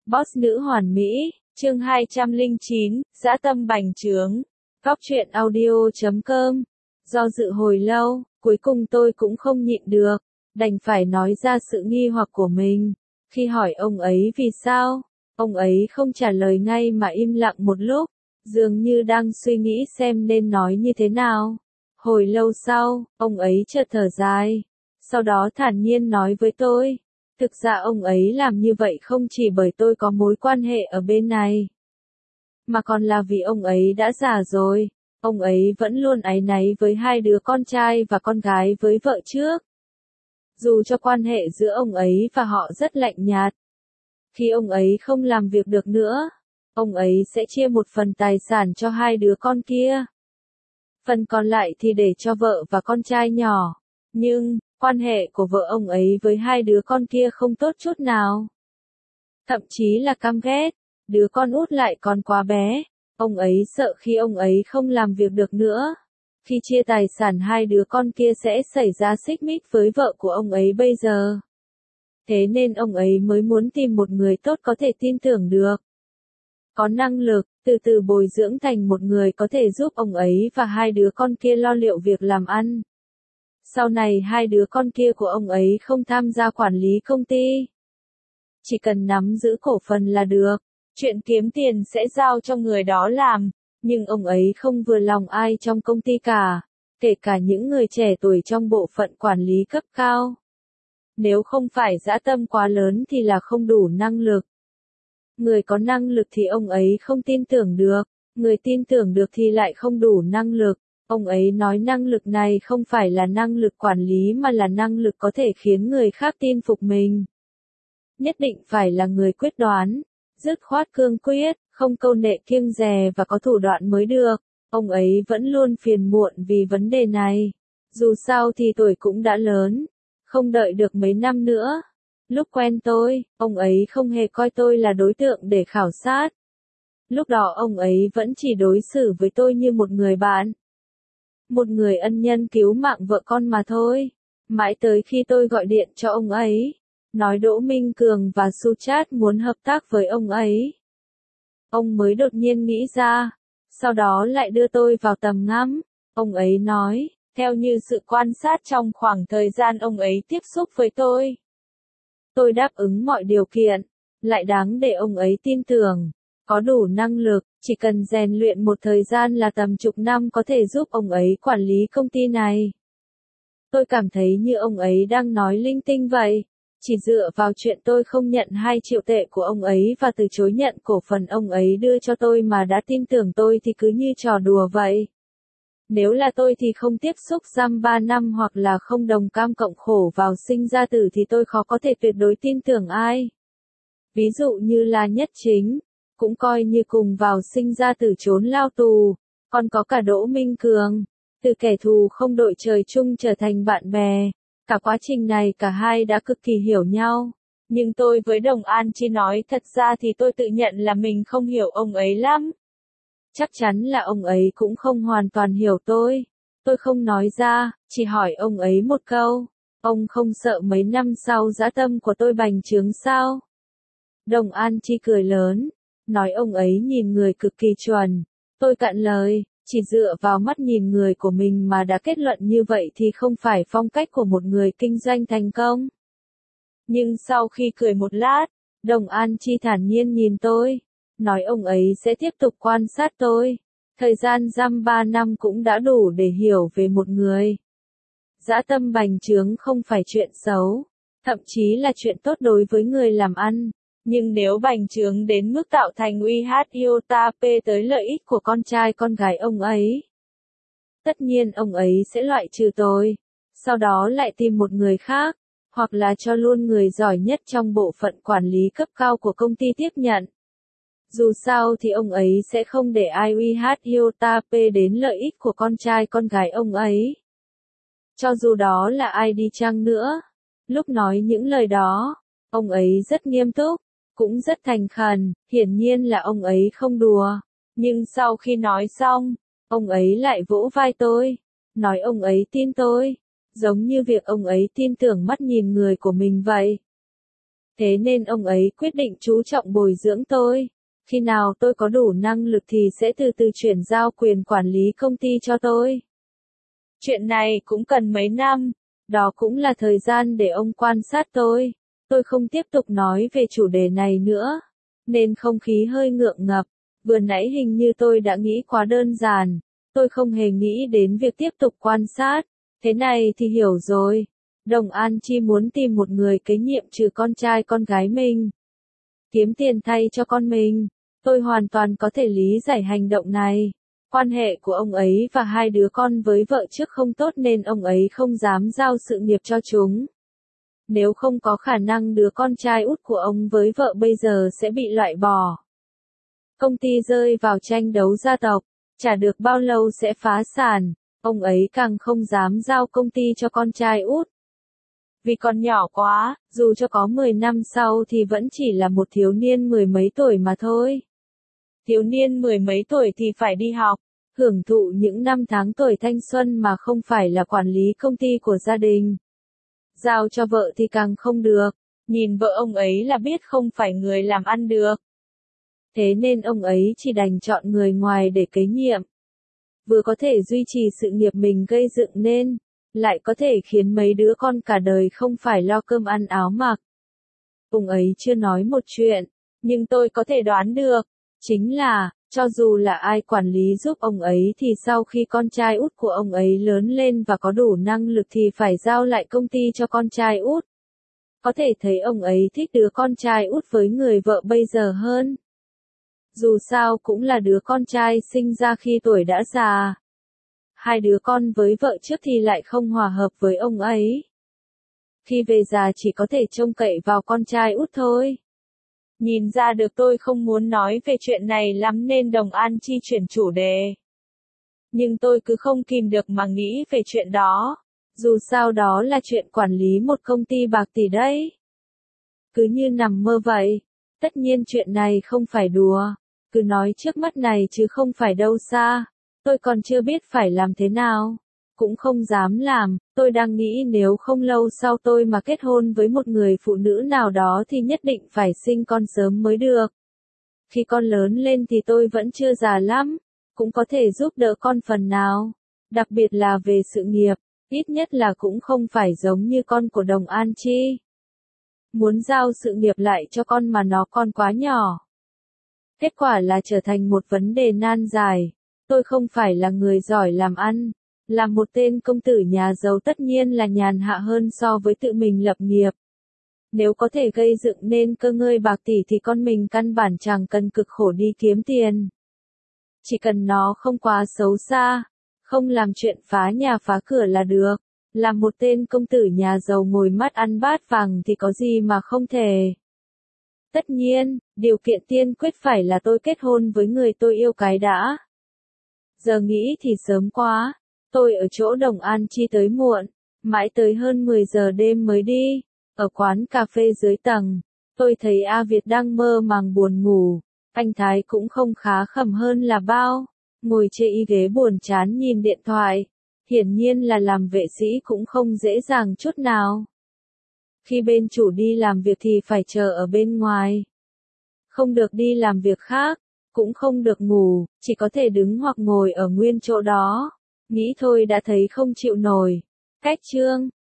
Boss nữ hoàn mỹ, chương 209, dã tâm bành trướng. Góc truyện audio.com. Do dự hồi lâu, cuối cùng tôi cũng không nhịn được, đành phải nói ra sự nghi hoặc của mình. Khi hỏi ông ấy vì sao, ông ấy không trả lời ngay mà im lặng một lúc, dường như đang suy nghĩ xem nên nói như thế nào. Hồi lâu sau, ông ấy chợt thở dài, sau đó thản nhiên nói với tôi. Thực ra ông ấy làm như vậy không chỉ bởi tôi có mối quan hệ ở bên này, mà còn là vì ông ấy đã già rồi. Ông ấy vẫn luôn áy náy với hai đứa con trai và con gái với vợ trước. Dù cho quan hệ giữa ông ấy và họ rất lạnh nhạt. Khi ông ấy không làm việc được nữa, ông ấy sẽ chia một phần tài sản cho hai đứa con kia. Phần còn lại thì để cho vợ và con trai nhỏ. Nhưng, quan hệ của vợ ông ấy với hai đứa con kia không tốt chút nào. Thậm chí là căm ghét, đứa con út lại còn quá bé. Ông ấy sợ khi ông ấy không làm việc được nữa, khi chia tài sản hai đứa con kia sẽ xảy ra xích mích với vợ của ông ấy bây giờ. Thế nên ông ấy mới muốn tìm một người tốt có thể tin tưởng được. Có năng lực, từ từ bồi dưỡng thành một người có thể giúp ông ấy và hai đứa con kia lo liệu việc làm ăn. Sau này hai đứa con kia của ông ấy không tham gia quản lý công ty. Chỉ cần nắm giữ cổ phần là được. Chuyện kiếm tiền sẽ giao cho người đó làm, nhưng ông ấy không vừa lòng ai trong công ty cả, kể cả những người trẻ tuổi trong bộ phận quản lý cấp cao. Nếu không phải dã tâm quá lớn thì là không đủ năng lực. Người có năng lực thì ông ấy không tin tưởng được, người tin tưởng được thì lại không đủ năng lực. Ông ấy nói năng lực này không phải là năng lực quản lý mà là năng lực có thể khiến người khác tin phục mình. Nhất định phải là người quyết đoán, dứt khoát cương quyết, không câu nệ kiêng dè và có thủ đoạn mới được. Ông ấy vẫn luôn phiền muộn vì vấn đề này. Dù sao thì tuổi cũng đã lớn, không đợi được mấy năm nữa. Lúc quen tôi, ông ấy không hề coi tôi là đối tượng để khảo sát. Lúc đó ông ấy vẫn chỉ đối xử với tôi như một người bạn. Một người ân nhân cứu mạng vợ con mà thôi. Mãi tới khi tôi gọi điện cho ông ấy, nói Đỗ Minh Cường và Suchat muốn hợp tác với ông ấy, ông mới đột nhiên nghĩ ra, sau đó lại đưa tôi vào tầm ngắm. Ông ấy nói, theo như sự quan sát trong khoảng thời gian ông ấy tiếp xúc với tôi đáp ứng mọi điều kiện, lại đáng để ông ấy tin tưởng, có đủ năng lực, chỉ cần rèn luyện một thời gian là tầm chục năm có thể giúp ông ấy quản lý công ty này. Tôi cảm thấy như ông ấy đang nói linh tinh vậy. Chỉ dựa vào chuyện tôi không nhận 2 triệu tệ của ông ấy và từ chối nhận cổ phần ông ấy đưa cho tôi mà đã tin tưởng tôi thì cứ như trò đùa vậy. Nếu là tôi thì không tiếp xúc giam 3 năm hoặc là không đồng cam cộng khổ vào sinh ra tử thì tôi khó có thể tuyệt đối tin tưởng ai. Ví dụ như là Nhất Chính, cũng coi như cùng vào sinh ra tử trốn lao tù, còn có cả Đỗ Minh Cường, từ kẻ thù không đội trời chung trở thành bạn bè. Cả quá trình này cả hai đã cực kỳ hiểu nhau. Nhưng tôi với Đồng An Chi nói thật ra thì tôi tự nhận là mình không hiểu ông ấy lắm. Chắc chắn là ông ấy cũng không hoàn toàn hiểu tôi. Tôi không nói ra, chỉ hỏi ông ấy một câu. Ông không sợ mấy năm sau dã tâm của tôi bành trướng sao? Đồng An Chi cười lớn, nói ông ấy nhìn người cực kỳ chuẩn. Tôi cạn lời. Chỉ dựa vào mắt nhìn người của mình mà đã kết luận như vậy thì không phải phong cách của một người kinh doanh thành công. Nhưng sau khi cười một lát, Đồng An Chi thản nhiên nhìn tôi, nói ông ấy sẽ tiếp tục quan sát tôi. Thời gian giam 3 năm cũng đã đủ để hiểu về một người. Dã tâm bành trướng không phải chuyện xấu, thậm chí là chuyện tốt đối với người làm ăn. Nhưng nếu bành trướng đến mức tạo thành uy hát iota p tới lợi ích của con trai con gái ông ấy, tất nhiên ông ấy sẽ loại trừ tôi, sau đó lại tìm một người khác, hoặc là cho luôn người giỏi nhất trong bộ phận quản lý cấp cao của công ty tiếp nhận. Dù sao thì ông ấy sẽ không để ai uy hát iota p đến lợi ích của con trai con gái ông ấy. Cho dù đó là ai đi chăng nữa. Lúc nói những lời đó, ông ấy rất nghiêm túc, cũng rất thành khẩn, hiển nhiên là ông ấy không đùa. Nhưng sau khi nói xong, ông ấy lại vỗ vai tôi, nói ông ấy tin tôi, giống như việc ông ấy tin tưởng mắt nhìn người của mình vậy. Thế nên ông ấy quyết định chú trọng bồi dưỡng tôi. Khi nào tôi có đủ năng lực thì sẽ từ từ chuyển giao quyền quản lý công ty cho tôi. Chuyện này cũng cần mấy năm, đó cũng là thời gian để ông quan sát tôi. Tôi không tiếp tục nói về chủ đề này nữa, nên không khí hơi ngượng ngập. Vừa nãy hình như tôi đã nghĩ quá đơn giản, tôi không hề nghĩ đến việc tiếp tục quan sát. Thế này thì hiểu rồi. Đồng An Chi muốn tìm một người kế nhiệm trừ con trai con gái mình. Kiếm tiền thay cho con mình. Tôi hoàn toàn có thể lý giải hành động này. Quan hệ của ông ấy và hai đứa con với vợ trước không tốt nên ông ấy không dám giao sự nghiệp cho chúng. Nếu không có khả năng đứa con trai út của ông với vợ bây giờ sẽ bị loại bỏ. Công ty rơi vào tranh đấu gia tộc, chả được bao lâu sẽ phá sản, ông ấy càng không dám giao công ty cho con trai út. Vì còn nhỏ quá, dù cho có 10 năm sau thì vẫn chỉ là một thiếu niên mười mấy tuổi mà thôi. Thiếu niên mười mấy tuổi thì phải đi học, hưởng thụ những năm tháng tuổi thanh xuân mà không phải là quản lý công ty của gia đình. Giao cho vợ thì càng không được, nhìn vợ ông ấy là biết không phải người làm ăn được. Thế nên ông ấy chỉ đành chọn người ngoài để kế nhiệm. Vừa có thể duy trì sự nghiệp mình gây dựng nên, lại có thể khiến mấy đứa con cả đời không phải lo cơm ăn áo mặc. Ông ấy chưa nói một chuyện, nhưng tôi có thể đoán được, chính là, cho dù là ai quản lý giúp ông ấy thì sau khi con trai út của ông ấy lớn lên và có đủ năng lực thì phải giao lại công ty cho con trai út. Có thể thấy ông ấy thích đứa con trai út với người vợ bây giờ hơn. Dù sao cũng là đứa con trai sinh ra khi tuổi đã già. Hai đứa con với vợ trước thì lại không hòa hợp với ông ấy. Khi về già chỉ có thể trông cậy vào con trai út thôi. Nhìn ra được tôi không muốn nói về chuyện này lắm nên Đồng An Chi chuyển chủ đề. Nhưng tôi cứ không kìm được mà nghĩ về chuyện đó. Dù sao đó là chuyện quản lý một công ty bạc tỷ đấy. Cứ như nằm mơ vậy. Tất nhiên chuyện này không phải đùa. Cứ nói trước mắt này chứ không phải đâu xa. Tôi còn chưa biết phải làm thế nào. Cũng không dám làm. Tôi đang nghĩ nếu không lâu sau tôi mà kết hôn với một người phụ nữ nào đó thì nhất định phải sinh con sớm mới được. Khi con lớn lên thì tôi vẫn chưa già lắm. Cũng có thể giúp đỡ con phần nào. Đặc biệt là về sự nghiệp. Ít nhất là cũng không phải giống như con của Đồng An Chi. Muốn giao sự nghiệp lại cho con mà nó còn quá nhỏ. Kết quả là trở thành một vấn đề nan giải. Tôi không phải là người giỏi làm ăn. Là một tên công tử nhà giàu tất nhiên là nhàn hạ hơn so với tự mình lập nghiệp. Nếu có thể gây dựng nên cơ ngơi bạc tỷ thì con mình căn bản chẳng cần cực khổ đi kiếm tiền. Chỉ cần nó không quá xấu xa, không làm chuyện phá nhà phá cửa là được. Làm một tên công tử nhà giàu ngồi mắt ăn bát vàng thì có gì mà không thể. Tất nhiên, điều kiện tiên quyết phải là tôi kết hôn với người tôi yêu cái đã. Giờ nghĩ thì sớm quá. Tôi ở chỗ Đồng An Chi tới muộn, mãi tới hơn 10 giờ đêm mới đi. Ở quán cà phê dưới tầng, tôi thấy A Việt đang mơ màng buồn ngủ. Anh Thái cũng không khá khẩm hơn là bao. Ngồi trên ghế buồn chán nhìn điện thoại. Hiển nhiên là làm vệ sĩ cũng không dễ dàng chút nào. Khi bên chủ đi làm việc thì phải chờ ở bên ngoài. Không được đi làm việc khác, cũng không được ngủ, chỉ có thể đứng hoặc ngồi ở nguyên chỗ đó. Nghĩ thôi đã thấy không chịu nổi. Cách chương